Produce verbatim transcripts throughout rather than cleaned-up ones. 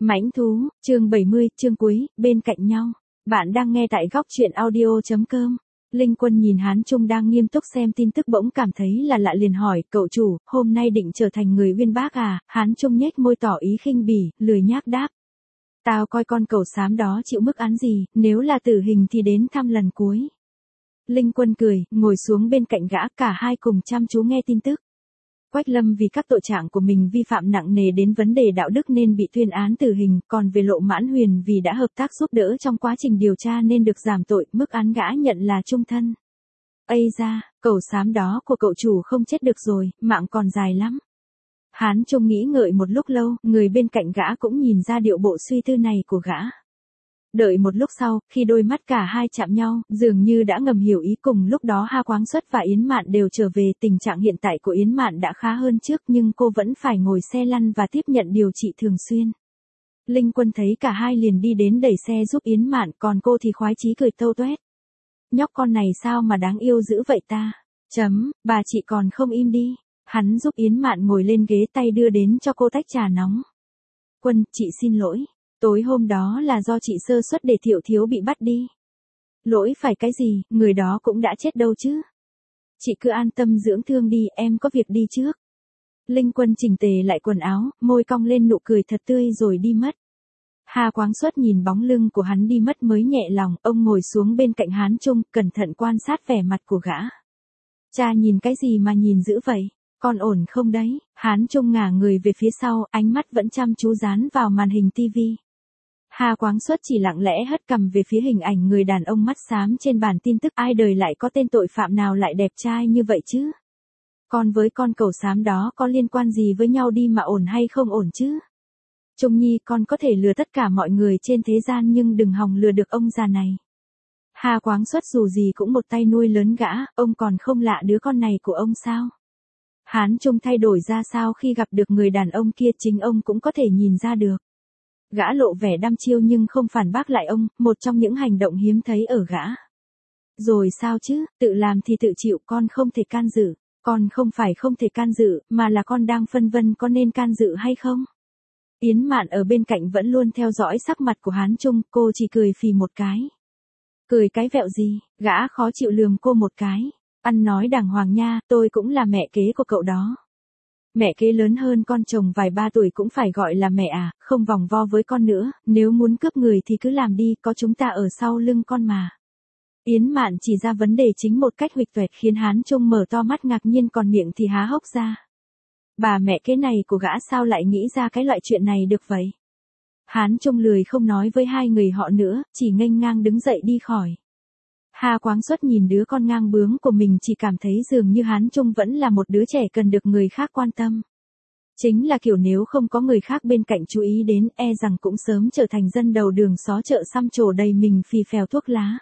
Mãnh thú, chương bảy mươi, chương cuối, bên cạnh nhau. Bạn đang nghe tại góc truyện audio.com. Linh Quân nhìn Hán Trung đang nghiêm túc xem tin tức bỗng cảm thấy là lạ liền hỏi, cậu chủ, hôm nay định trở thành người uyên bác à? Hán Trung nhếch môi tỏ ý khinh bỉ, lười nhác đáp. Tao coi con cẩu xám đó chịu mức án gì, nếu là tử hình thì đến thăm lần cuối. Linh Quân cười, ngồi xuống bên cạnh gã, cả hai cùng chăm chú nghe tin tức. Quách Lâm vì các tội trạng của mình vi phạm nặng nề đến vấn đề đạo đức nên bị tuyên án tử hình, còn về Lộ Mãn Huyền vì đã hợp tác giúp đỡ trong quá trình điều tra nên được giảm tội, mức án gã nhận là chung thân. Ây da, cẩu xám đó của cậu chủ không chết được rồi, mạng còn dài lắm. Hán Trung nghĩ ngợi một lúc lâu, người bên cạnh gã cũng nhìn ra điệu bộ suy tư này của gã. Đợi một lúc sau, khi đôi mắt cả hai chạm nhau, dường như đã ngầm hiểu ý. Cùng lúc đó Ha Quáng Xuất và Yến Mạn đều trở về. Tình trạng hiện tại của Yến Mạn đã khá hơn trước nhưng cô vẫn phải ngồi xe lăn và tiếp nhận điều trị thường xuyên. Linh Quân thấy cả hai liền đi đến đẩy xe giúp Yến Mạn, còn cô thì khoái chí cười tâu toét. Nhóc con này sao mà đáng yêu dữ vậy ta? Chấm, bà chị còn không im đi. Hắn giúp Yến Mạn ngồi lên ghế, tay đưa đến cho cô tách trà nóng. Quân, chị xin lỗi. Tối hôm đó là do chị sơ suất để Thiệu Thiếu bị bắt đi. Lỗi phải cái gì, người đó cũng đã chết đâu chứ. Chị cứ an tâm dưỡng thương đi, em có việc đi trước. Linh Quân chỉnh tề lại quần áo, môi cong lên nụ cười thật tươi rồi đi mất. Hà Quáng Xuất nhìn bóng lưng của hắn đi mất mới nhẹ lòng, ông ngồi xuống bên cạnh Hán Trung, cẩn thận quan sát vẻ mặt của gã. Cha nhìn cái gì mà nhìn dữ vậy? Con ổn không đấy? Hán Trung ngả người về phía sau, ánh mắt vẫn chăm chú dán vào màn hình tivi. Hà Quáng Xuất chỉ lặng lẽ hất cằm về phía hình ảnh người đàn ông mắt xám trên bản tin tức. Ai đời lại có tên tội phạm nào lại đẹp trai như vậy chứ? Con với con cẩu xám đó có liên quan gì với nhau đi mà ổn hay không ổn chứ? Trung Nhi, con có thể lừa tất cả mọi người trên thế gian nhưng đừng hòng lừa được ông già này. Hà Quáng Xuất dù gì cũng một tay nuôi lớn gã, ông còn không lạ đứa con này của ông sao? Hán Trung thay đổi ra sao khi gặp được người đàn ông kia, chính ông cũng có thể nhìn ra được. Gã lộ vẻ đăm chiêu nhưng không phản bác lại ông, một trong những hành động hiếm thấy ở gã. Rồi sao chứ, tự làm thì tự chịu, con không thể can dự. Con không phải không thể can dự, mà là con đang phân vân có nên can dự hay không. Yến Mạn ở bên cạnh vẫn luôn theo dõi sắc mặt của Hán Trung, cô chỉ cười phì một cái. Cười cái vẹo gì, gã khó chịu lườm cô một cái. Ăn nói đàng hoàng nha, tôi cũng là mẹ kế của cậu đó. Mẹ kế lớn hơn con chồng vài ba tuổi cũng phải gọi là mẹ à, không vòng vo với con nữa, nếu muốn cướp người thì cứ làm đi, có chúng ta ở sau lưng con mà. Yến Mạn chỉ ra vấn đề chính một cách huỵch toẹt khiến Hán Trung mở to mắt ngạc nhiên còn miệng thì há hốc ra. Bà mẹ kế này của gã sao lại nghĩ ra cái loại chuyện này được vậy? Hán Trung lười không nói với hai người họ nữa, chỉ nghênh ngang đứng dậy đi khỏi. Hà Quáng Xuất nhìn đứa con ngang bướng của mình chỉ cảm thấy dường như Hán Trung vẫn là một đứa trẻ cần được người khác quan tâm. Chính là kiểu nếu không có người khác bên cạnh chú ý đến, e rằng cũng sớm trở thành dân đầu đường xó chợ xăm trổ đầy mình phì phèo thuốc lá.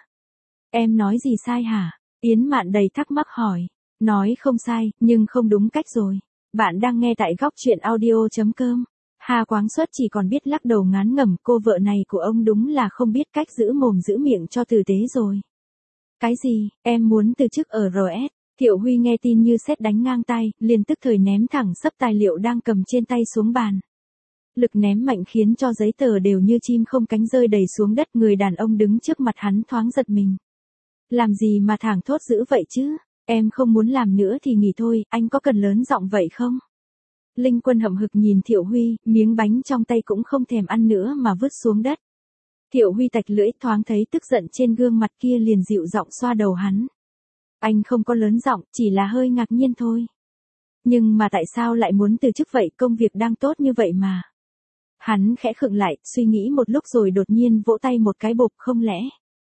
Em nói gì sai hả? Yến Mạn đầy thắc mắc hỏi. Nói không sai, nhưng không đúng cách rồi. Bạn đang nghe tại góc truyện audio.com. Hà Quáng Xuất chỉ còn biết lắc đầu ngán ngẩm, cô vợ này của ông đúng là không biết cách giữ mồm giữ miệng cho tử tế rồi. Cái gì, em muốn từ chức ở rờ ét? Thiệu Huy nghe tin như sét đánh ngang tay, liền tức thời ném thẳng sấp tài liệu đang cầm trên tay xuống bàn. Lực ném mạnh khiến cho giấy tờ đều như chim không cánh rơi đầy xuống đất. Người đàn ông đứng trước mặt hắn thoáng giật mình. Làm gì mà thảng thốt dữ vậy chứ? Em không muốn làm nữa thì nghỉ thôi, anh có cần lớn giọng vậy không? Linh Quân hậm hực nhìn Thiệu Huy, miếng bánh trong tay cũng không thèm ăn nữa mà vứt xuống đất. Thiệu Huy tạch lưỡi, thoáng thấy tức giận trên gương mặt kia liền dịu giọng xoa đầu hắn. Anh không có lớn giọng, chỉ là hơi ngạc nhiên thôi. Nhưng mà tại sao lại muốn từ chức vậy, công việc đang tốt như vậy mà. Hắn khẽ khựng lại, suy nghĩ một lúc rồi đột nhiên vỗ tay một cái bộp, không lẽ.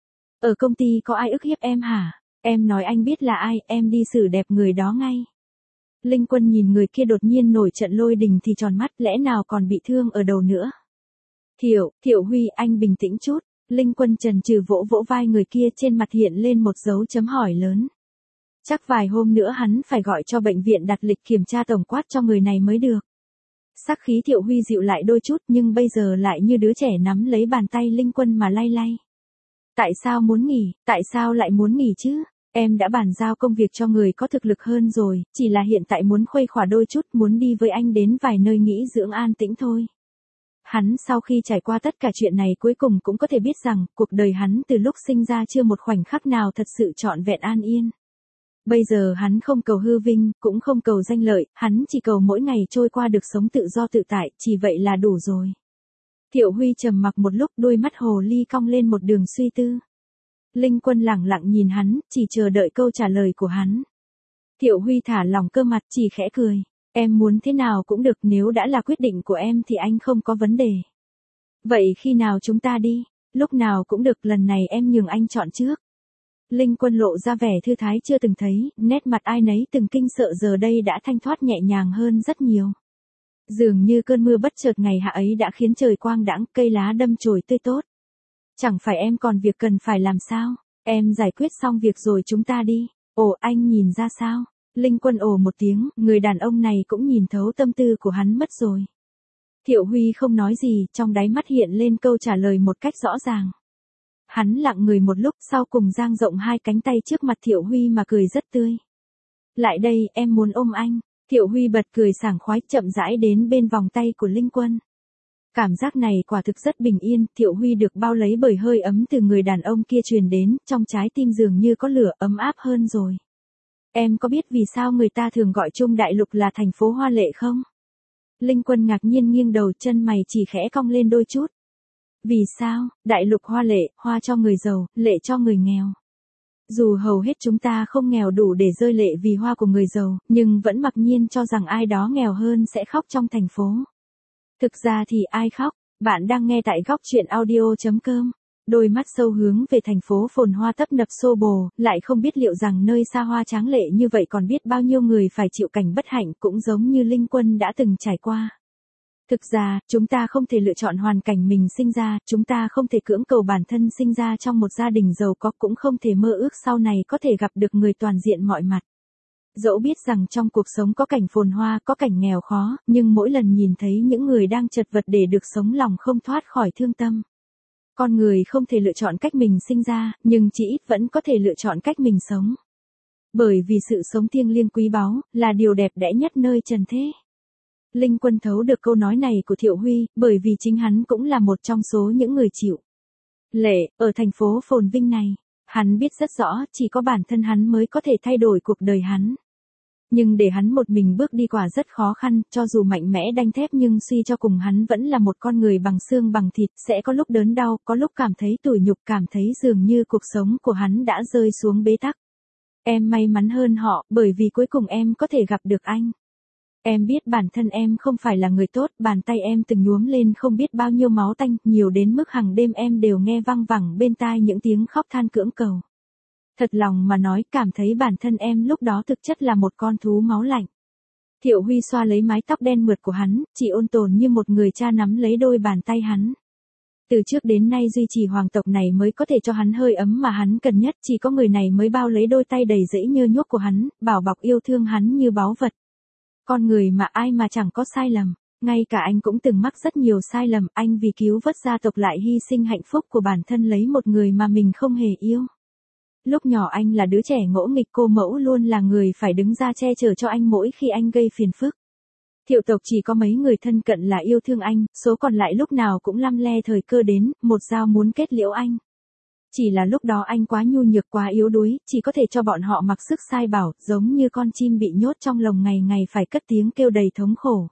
Ở công ty có ai ức hiếp em hả? Em nói anh biết là ai, em đi xử đẹp người đó ngay. Linh Quân nhìn người kia đột nhiên nổi trận lôi đình thì tròn mắt, lẽ nào còn bị thương ở đầu nữa. Thiệu, Thiệu Huy, anh bình tĩnh chút. Linh Quân chần chừ vỗ vỗ vai người kia, trên mặt hiện lên một dấu chấm hỏi lớn. Chắc vài hôm nữa hắn phải gọi cho bệnh viện đặt lịch kiểm tra tổng quát cho người này mới được. Sắc khí Thiệu Huy dịu lại đôi chút nhưng bây giờ lại như đứa trẻ nắm lấy bàn tay Linh Quân mà lay lay. Tại sao muốn nghỉ, tại sao lại muốn nghỉ chứ? Em đã bàn giao công việc cho người có thực lực hơn rồi, chỉ là hiện tại muốn khuây khỏa đôi chút, muốn đi với anh đến vài nơi nghỉ dưỡng an tĩnh thôi. Hắn sau khi trải qua tất cả chuyện này cuối cùng cũng có thể biết rằng, cuộc đời hắn từ lúc sinh ra chưa một khoảnh khắc nào thật sự trọn vẹn an yên. Bây giờ hắn không cầu hư vinh, cũng không cầu danh lợi, hắn chỉ cầu mỗi ngày trôi qua được sống tự do tự tại, chỉ vậy là đủ rồi. Thiệu Huy trầm mặc một lúc, đôi mắt hồ ly cong lên một đường suy tư. Linh Quân lẳng lặng nhìn hắn, chỉ chờ đợi câu trả lời của hắn. Thiệu Huy thả lỏng cơ mặt, chỉ khẽ cười. Em muốn thế nào cũng được, nếu đã là quyết định của em thì anh không có vấn đề. Vậy khi nào chúng ta đi? Lúc nào cũng được, lần này em nhường anh chọn trước. Linh Quân lộ ra vẻ thư thái chưa từng thấy, nét mặt ai nấy từng kinh sợ giờ đây đã thanh thoát nhẹ nhàng hơn rất nhiều. Dường như cơn mưa bất chợt ngày hạ ấy đã khiến trời quang đãng, cây lá đâm chồi tươi tốt. Chẳng phải em còn việc cần phải làm sao? Em giải quyết xong việc rồi chúng ta đi. Ồ, anh nhìn ra sao? Linh Quân ồ một tiếng, người đàn ông này cũng nhìn thấu tâm tư của hắn mất rồi. Thiệu Huy không nói gì, trong đáy mắt hiện lên câu trả lời một cách rõ ràng. Hắn lặng người một lúc, sau cùng dang rộng hai cánh tay trước mặt Thiệu Huy mà cười rất tươi. Lại đây, em muốn ôm anh. Thiệu Huy bật cười sảng khoái, chậm rãi đến bên vòng tay của Linh Quân. Cảm giác này quả thực rất bình yên, Thiệu Huy được bao lấy bởi hơi ấm từ người đàn ông kia truyền đến, trong trái tim dường như có lửa, ấm áp hơn rồi. Em có biết vì sao người ta thường gọi Trung Đại Lục là thành phố hoa lệ không? Linh Quân ngạc nhiên nghiêng đầu, chân mày chỉ khẽ cong lên đôi chút. Vì sao? Đại lục hoa lệ, hoa cho người giàu, lệ cho người nghèo. Dù hầu hết chúng ta không nghèo đủ để rơi lệ vì hoa của người giàu, nhưng vẫn mặc nhiên cho rằng ai đó nghèo hơn sẽ khóc trong thành phố. Thực ra thì ai khóc? Bạn đang nghe tại góc truyện audio chấm com. Đôi mắt sâu hướng về thành phố phồn hoa tấp nập xô bồ, lại không biết liệu rằng nơi xa hoa tráng lệ như vậy còn biết bao nhiêu người phải chịu cảnh bất hạnh cũng giống như Linh Quân đã từng trải qua. Thực ra, chúng ta không thể lựa chọn hoàn cảnh mình sinh ra, chúng ta không thể cưỡng cầu bản thân sinh ra trong một gia đình giàu có, cũng không thể mơ ước sau này có thể gặp được người toàn diện mọi mặt. Dẫu biết rằng trong cuộc sống có cảnh phồn hoa, có cảnh nghèo khó, nhưng mỗi lần nhìn thấy những người đang chật vật để được sống lòng không thoát khỏi thương tâm. Con người không thể lựa chọn cách mình sinh ra, nhưng chỉ ít vẫn có thể lựa chọn cách mình sống. Bởi vì sự sống thiêng liêng quý báu, là điều đẹp đẽ nhất nơi trần thế. Linh Quân thấu được câu nói này của Thiệu Huy, bởi vì chính hắn cũng là một trong số những người chịu lệ, ở thành phố phồn vinh này. Hắn biết rất rõ, chỉ có bản thân hắn mới có thể thay đổi cuộc đời hắn. Nhưng để hắn một mình bước đi quả rất khó khăn, cho dù mạnh mẽ đanh thép nhưng suy cho cùng hắn vẫn là một con người bằng xương bằng thịt, sẽ có lúc đớn đau, có lúc cảm thấy tủi nhục, cảm thấy dường như cuộc sống của hắn đã rơi xuống bế tắc. Em may mắn hơn họ, bởi vì cuối cùng em có thể gặp được anh. Em biết bản thân em không phải là người tốt, bàn tay em từng nhuốm lên không biết bao nhiêu máu tanh, nhiều đến mức hàng đêm em đều nghe văng vẳng bên tai những tiếng khóc than cưỡng cầu. Thật lòng mà nói, cảm thấy bản thân em lúc đó thực chất là một con thú máu lạnh. Thiệu Huy xoa lấy mái tóc đen mượt của hắn, chỉ ôn tồn như một người cha nắm lấy đôi bàn tay hắn. Từ trước đến nay duy trì hoàng tộc này mới có thể cho hắn hơi ấm mà hắn cần nhất, chỉ có người này mới bao lấy đôi tay đầy rẫy nhơ nhuốc của hắn, bảo bọc yêu thương hắn như báu vật. Con người mà ai mà chẳng có sai lầm, ngay cả anh cũng từng mắc rất nhiều sai lầm, anh vì cứu vớt gia tộc lại hy sinh hạnh phúc của bản thân lấy một người mà mình không hề yêu. Lúc nhỏ anh là đứa trẻ ngỗ nghịch, cô mẫu luôn là người phải đứng ra che chở cho anh mỗi khi anh gây phiền phức. Thiệu tộc chỉ có mấy người thân cận là yêu thương anh, số còn lại lúc nào cũng lăm le thời cơ đến, một dao muốn kết liễu anh. Chỉ là lúc đó anh quá nhu nhược, quá yếu đuối, chỉ có thể cho bọn họ mặc sức sai bảo, giống như con chim bị nhốt trong lồng ngày ngày phải cất tiếng kêu đầy thống khổ.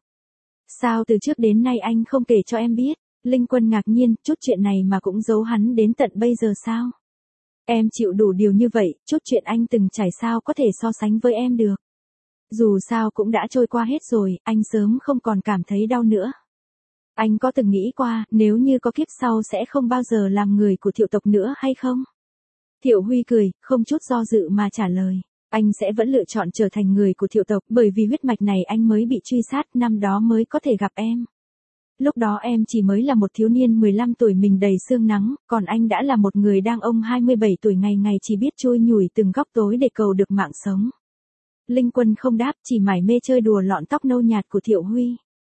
Sao từ trước đến nay anh không kể cho em biết? Linh Quân ngạc nhiên, chút chuyện này mà cũng giấu hắn đến tận bây giờ sao? Em chịu đủ điều như vậy, chút chuyện anh từng trải sao có thể so sánh với em được. Dù sao cũng đã trôi qua hết rồi, anh sớm không còn cảm thấy đau nữa. Anh có từng nghĩ qua, nếu như có kiếp sau sẽ không bao giờ làm người của Thiệu tộc nữa hay không? Thiệu Huy cười, không chút do dự mà trả lời. Anh sẽ vẫn lựa chọn trở thành người của Thiệu tộc, bởi vì huyết mạch này anh mới bị truy sát, năm đó mới có thể gặp em. Lúc đó em chỉ mới là một thiếu niên mười lăm tuổi mình đầy sương nắng, còn anh đã là một người đang ông hai mươi bảy tuổi ngày ngày chỉ biết chui nhủi từng góc tối để cầu được mạng sống. Linh Quân không đáp, chỉ mải mê chơi đùa lọn tóc nâu nhạt của Thiệu Huy.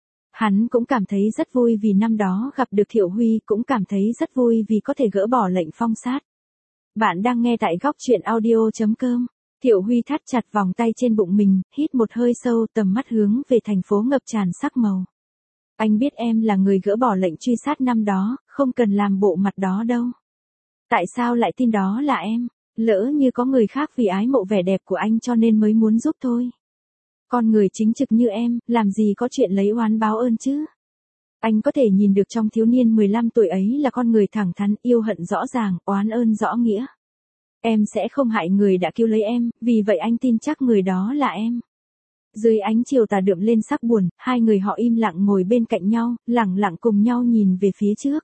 Hắn cũng cảm thấy rất vui vì năm đó gặp được Thiệu Huy, cũng cảm thấy rất vui vì có thể gỡ bỏ lệnh phong sát. Bạn đang nghe tại góc truyện audio chấm com. Thiệu Huy thắt chặt vòng tay trên bụng mình, hít một hơi sâu, tầm mắt hướng về thành phố ngập tràn sắc màu. Anh biết em là người gỡ bỏ lệnh truy sát năm đó, không cần làm bộ mặt đó đâu. Tại sao lại tin đó là em? Lỡ như có người khác vì ái mộ vẻ đẹp của anh cho nên mới muốn giúp thôi. Con người chính trực như em, làm gì có chuyện lấy oán báo ơn chứ? Anh có thể nhìn được trong thiếu niên mười lăm tuổi ấy là con người thẳng thắn, yêu hận rõ ràng, oán ơn rõ nghĩa. Em sẽ không hại người đã cứu lấy em, vì vậy anh tin chắc người đó là em. Dưới ánh chiều tà đượm lên sắc buồn, hai người họ im lặng ngồi bên cạnh nhau, lặng lặng cùng nhau nhìn về phía trước.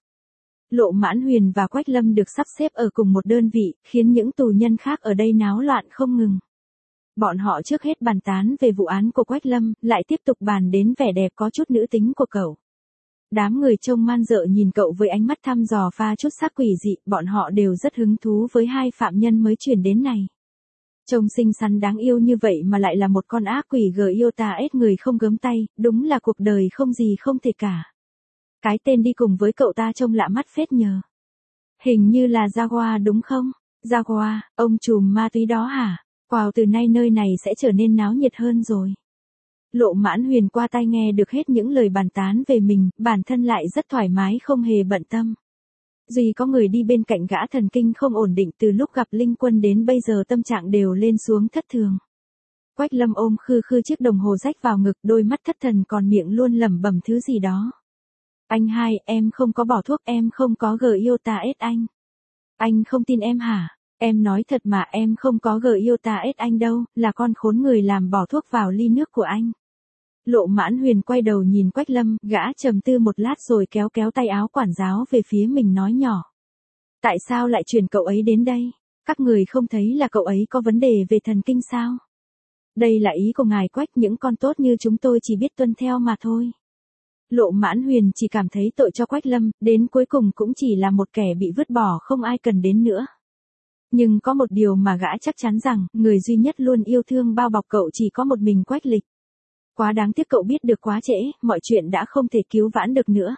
Lộ Mãn Huyền và Quách Lâm được sắp xếp ở cùng một đơn vị, khiến những tù nhân khác ở đây náo loạn không ngừng. Bọn họ trước hết bàn tán về vụ án của Quách Lâm, lại tiếp tục bàn đến vẻ đẹp có chút nữ tính của cậu. Đám người trông man dợ nhìn cậu với ánh mắt thăm dò pha chút sắc quỷ dị, bọn họ đều rất hứng thú với hai phạm nhân mới chuyển đến này. Trông xinh xắn đáng yêu như vậy mà lại là một con ác quỷ gờ yêu tà ết người không gớm tay, đúng là cuộc đời không gì không thể cả. Cái tên đi cùng với cậu ta trông lạ mắt phết nhờ. Hình như là Jaguar đúng không? Jaguar, ông trùm ma túy đó hả? Wow, từ nay nơi này sẽ trở nên náo nhiệt hơn rồi. Lộ Mãn Huyền qua tai nghe được hết những lời bàn tán về mình, bản thân lại rất thoải mái không hề bận tâm. Duy có người đi bên cạnh gã thần kinh không ổn định từ lúc gặp Linh Quân đến bây giờ tâm trạng đều lên xuống thất thường. Quách Lâm ôm khư khư chiếc đồng hồ rách vào ngực, đôi mắt thất thần còn miệng luôn lẩm bẩm thứ gì đó. Anh hai, em không có bỏ thuốc, em không có gờ yêu ta ết anh. Anh không tin em hả? Em nói thật mà, em không có gờ yêu ta ết anh đâu, là con khốn người làm bỏ thuốc vào ly nước của anh. Lộ Mãn Huyền quay đầu nhìn Quách Lâm, gã trầm tư một lát rồi kéo kéo tay áo quản giáo về phía mình nói nhỏ. Tại sao lại chuyển cậu ấy đến đây? Các người không thấy là cậu ấy có vấn đề về thần kinh sao? Đây là ý của ngài Quách, những con tốt như chúng tôi chỉ biết tuân theo mà thôi. Lộ Mãn Huyền chỉ cảm thấy tội cho Quách Lâm, đến cuối cùng cũng chỉ là một kẻ bị vứt bỏ không ai cần đến nữa. Nhưng có một điều mà gã chắc chắn rằng, người duy nhất luôn yêu thương bao bọc cậu chỉ có một mình Quách Lịch. Quá đáng tiếc cậu biết được quá trễ, mọi chuyện đã không thể cứu vãn được nữa.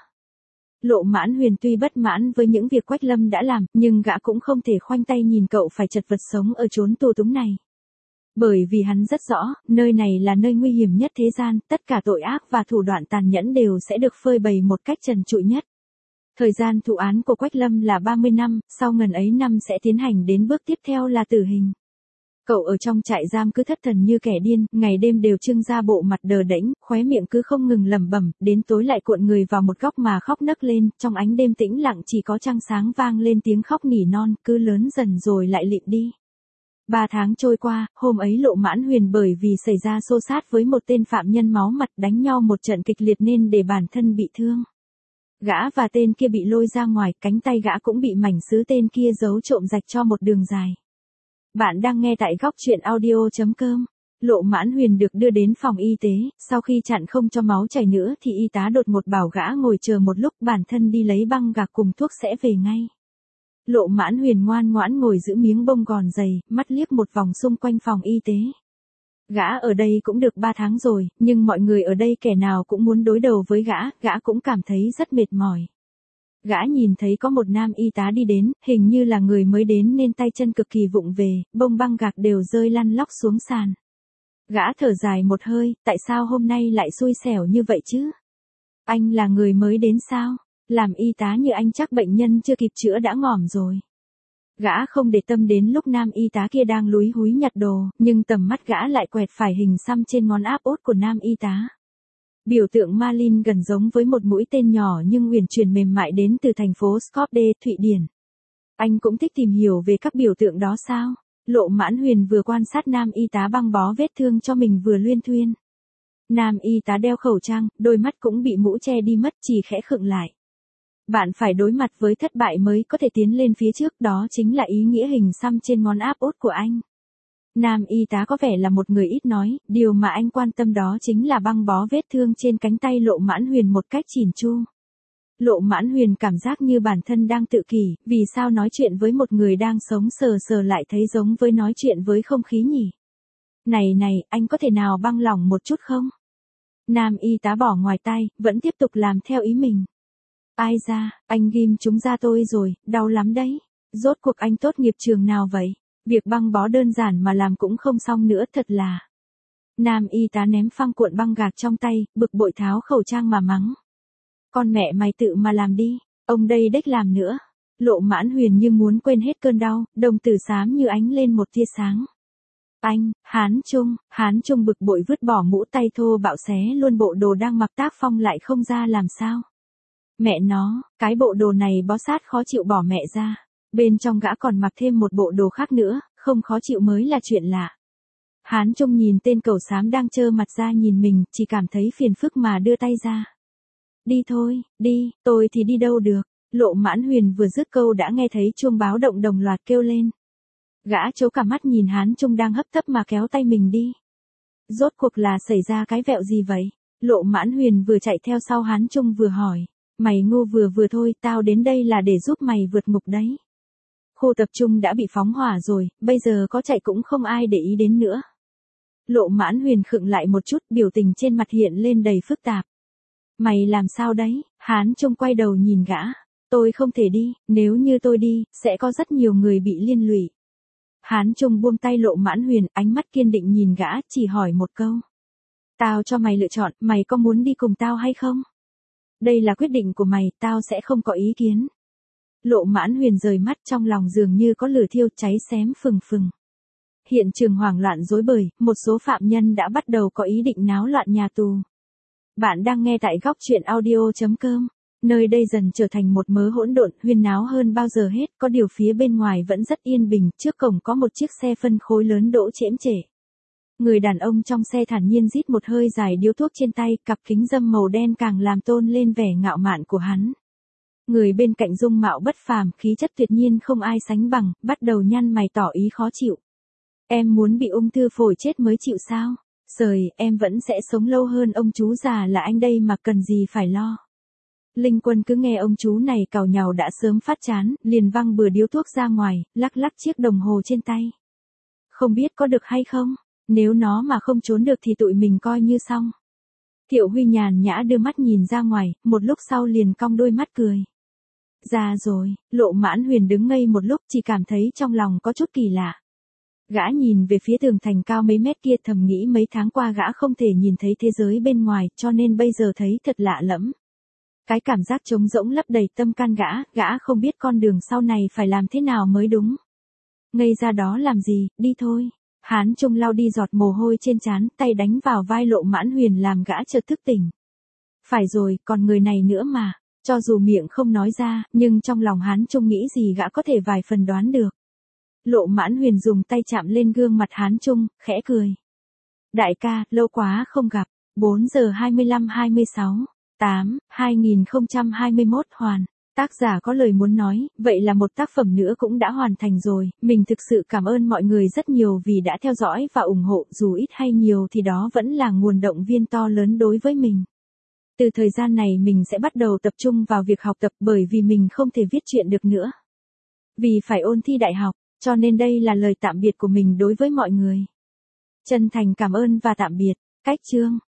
Lộ Mãn Huyền tuy bất mãn với những việc Quách Lâm đã làm, nhưng gã cũng không thể khoanh tay nhìn cậu phải chật vật sống ở chốn tù túng này. Bởi vì hắn rất rõ, nơi này là nơi nguy hiểm nhất thế gian, tất cả tội ác và thủ đoạn tàn nhẫn đều sẽ được phơi bày một cách trần trụi nhất. Thời gian thụ án của Quách Lâm là ba mươi năm, sau ngần ấy năm sẽ tiến hành đến bước tiếp theo là tử hình. Cậu ở trong trại giam cứ thất thần như kẻ điên, ngày đêm đều trưng ra bộ mặt đờ đễnh, khóe miệng cứ không ngừng lẩm bẩm, đến tối lại cuộn người vào một góc mà khóc nấc lên, trong ánh đêm tĩnh lặng chỉ có trăng sáng vang lên tiếng khóc nỉ non, cứ lớn dần rồi lại lịm đi. Ba tháng trôi qua, hôm ấy Lộ Mãn Huyền bởi vì xảy ra xô xát với một tên phạm nhân máu mặt đánh nhau một trận kịch liệt nên để bản thân bị thương. Gã và tên kia bị lôi ra ngoài, cánh tay gã cũng bị mảnh sứ tên kia giấu trộm rạch cho một đường dài. Bạn đang nghe tại góc truyện audio chấm com. Lộ Mãn Huyền được đưa đến phòng y tế, sau khi chặn không cho máu chảy nữa thì y tá đột ngột bảo gã ngồi chờ một lúc, bản thân đi lấy băng gạc cùng thuốc sẽ về ngay. Lộ Mãn Huyền ngoan ngoãn ngồi giữ miếng bông gòn dày, mắt liếc một vòng xung quanh phòng y tế. Gã ở đây cũng được ba tháng rồi, nhưng mọi người ở đây kẻ nào cũng muốn đối đầu với gã, gã cũng cảm thấy rất mệt mỏi. Gã nhìn thấy có một nam y tá đi đến, hình như là người mới đến nên tay chân cực kỳ vụng về, bông băng gạc đều rơi lăn lóc xuống sàn. Gã thở dài một hơi, tại sao hôm nay lại xui xẻo như vậy chứ? Anh là người mới đến sao? Làm y tá như anh chắc bệnh nhân chưa kịp chữa đã ngỏm rồi. Gã không để tâm đến lúc nam y tá kia đang lúi húi nhặt đồ, nhưng tầm mắt gã lại quẹt phải hình xăm trên ngón áp út của nam y tá. Biểu tượng Marlin gần giống với một mũi tên nhỏ nhưng uyển chuyển mềm mại đến từ thành phố Skopje, Thụy Điển. Anh cũng thích tìm hiểu về các biểu tượng đó sao? Lộ Mãn Huyền vừa quan sát nam y tá băng bó vết thương cho mình vừa luyên thuyên. Nam y tá đeo khẩu trang, đôi mắt cũng bị mũ che đi mất, chỉ khẽ khựng lại. Bạn phải đối mặt với thất bại mới có thể tiến lên phía trước, đó chính là ý nghĩa hình xăm trên ngón áp út của anh. Nam y tá có vẻ là một người ít nói, điều mà anh quan tâm đó chính là băng bó vết thương trên cánh tay Lộ Mãn Huyền một cách chỉn chu. Lộ Mãn Huyền cảm giác như bản thân đang tự kỷ, vì sao nói chuyện với một người đang sống sờ sờ lại thấy giống với nói chuyện với không khí nhỉ? Này này, anh có thể nào băng lỏng một chút không? Nam y tá bỏ ngoài tai, vẫn tiếp tục làm theo ý mình. Ai ra, anh ghim chúng ra tôi rồi, đau lắm đấy. Rốt cuộc anh tốt nghiệp trường nào vậy? Việc băng bó đơn giản mà làm cũng không xong nữa, thật là. Nam y tá ném phăng cuộn băng gạc trong tay, bực bội tháo khẩu trang mà mắng. Con mẹ mày tự mà làm đi, ông đây đếch làm nữa. Lộ Mãn Huyền như muốn quên hết cơn đau, đồng tử xám như ánh lên một tia sáng. Anh, Hán Trung, Hán Trung bực bội vứt bỏ mũ tay thô bạo xé luôn bộ đồ đang mặc Tác Phong lại không ra làm sao. Mẹ nó, cái bộ đồ này bó sát khó chịu bỏ mẹ ra. Bên trong gã còn mặc thêm một bộ đồ khác nữa, không khó chịu mới là chuyện lạ. Hán Trung nhìn tên cẩu xám đang trơ mặt ra nhìn mình, chỉ cảm thấy phiền phức mà đưa tay ra. Đi thôi, đi, tôi thì đi đâu được. Lộ Mãn Huyền vừa dứt câu đã nghe thấy chuông báo động đồng loạt kêu lên. Gã trố cả mắt nhìn Hán Trung đang hấp tấp mà kéo tay mình đi. Rốt cuộc là xảy ra cái vẹo gì vậy? Lộ Mãn Huyền vừa chạy theo sau Hán Trung vừa hỏi. Mày ngu vừa vừa thôi, tao đến đây là để giúp mày vượt ngục đấy. Khu tập trung đã bị phóng hỏa rồi, bây giờ có chạy cũng không ai để ý đến nữa. Lộ Mãn Huyền khựng lại một chút, biểu tình trên mặt hiện lên đầy phức tạp. Mày làm sao đấy? Hán Trung quay đầu nhìn gã. Tôi không thể đi, nếu như tôi đi, sẽ có rất nhiều người bị liên lụy. Hán Trung buông tay Lộ Mãn Huyền, ánh mắt kiên định nhìn gã, chỉ hỏi một câu. Tao cho mày lựa chọn, mày có muốn đi cùng tao hay không? Đây là quyết định của mày, tao sẽ không có ý kiến. Lộ Mãn Huyền rời mắt, trong lòng dường như có lửa thiêu cháy xém phừng phừng. Hiện trường hoảng loạn rối bời, một số phạm nhân đã bắt đầu có ý định náo loạn nhà tù. Bạn đang nghe tại góc truyện audio chấm com. Nơi đây dần trở thành một mớ hỗn độn, huyên náo hơn bao giờ hết, có điều phía bên ngoài vẫn rất yên bình, trước cổng có một chiếc xe phân khối lớn đỗ chễm chệ. Người đàn ông trong xe thản nhiên rít một hơi dài điếu thuốc trên tay, cặp kính râm màu đen càng làm tôn lên vẻ ngạo mạn của hắn. Người bên cạnh dung mạo bất phàm, khí chất tuyệt nhiên không ai sánh bằng, bắt đầu nhăn mày tỏ ý khó chịu. Em muốn bị ung thư phổi chết mới chịu sao? Sời, em vẫn sẽ sống lâu hơn ông chú già là anh đây mà cần gì phải lo. Linh Quân cứ nghe ông chú này càu nhàu đã sớm phát chán, liền văng bừa điếu thuốc ra ngoài, lắc lắc chiếc đồng hồ trên tay. Không biết có được hay không? Nếu nó mà không trốn được thì tụi mình coi như xong. Thiệu Huy nhàn nhã đưa mắt nhìn ra ngoài, một lúc sau liền cong đôi mắt cười. Ra rồi, Lộ Mãn Huyền đứng ngây một lúc, chỉ cảm thấy trong lòng có chút kỳ lạ. Gã nhìn về phía tường thành cao mấy mét kia, thầm nghĩ mấy tháng qua gã không thể nhìn thấy thế giới bên ngoài, cho nên bây giờ thấy thật lạ lẫm. Cái cảm giác trống rỗng lấp đầy tâm can gã, gã không biết con đường sau này phải làm thế nào mới đúng. Ngây ra đó làm gì, đi thôi. Hán Trung lau đi giọt mồ hôi trên trán, tay đánh vào vai Lộ Mãn Huyền làm gã chợt thức tỉnh. Phải rồi, còn người này nữa mà. Cho dù miệng không nói ra, nhưng trong lòng Hán Trung nghĩ gì gã có thể vài phần đoán được. Lộ Mãn Huyền dùng tay chạm lên gương mặt Hán Trung, khẽ cười. Đại ca, lâu quá không gặp. bốn giờ hai mươi lăm hai mươi sáu, tám, hai nghìn không trăm hai mươi mốt hoàn. Tác giả có lời muốn nói, vậy là một tác phẩm nữa cũng đã hoàn thành rồi, mình thực sự cảm ơn mọi người rất nhiều vì đã theo dõi và ủng hộ, dù ít hay nhiều thì đó vẫn là nguồn động viên to lớn đối với mình. Từ thời gian này mình sẽ bắt đầu tập trung vào việc học tập bởi vì mình không thể viết truyện được nữa. Vì phải ôn thi đại học, cho nên đây là lời tạm biệt của mình đối với mọi người. Chân thành cảm ơn và tạm biệt, cách chương.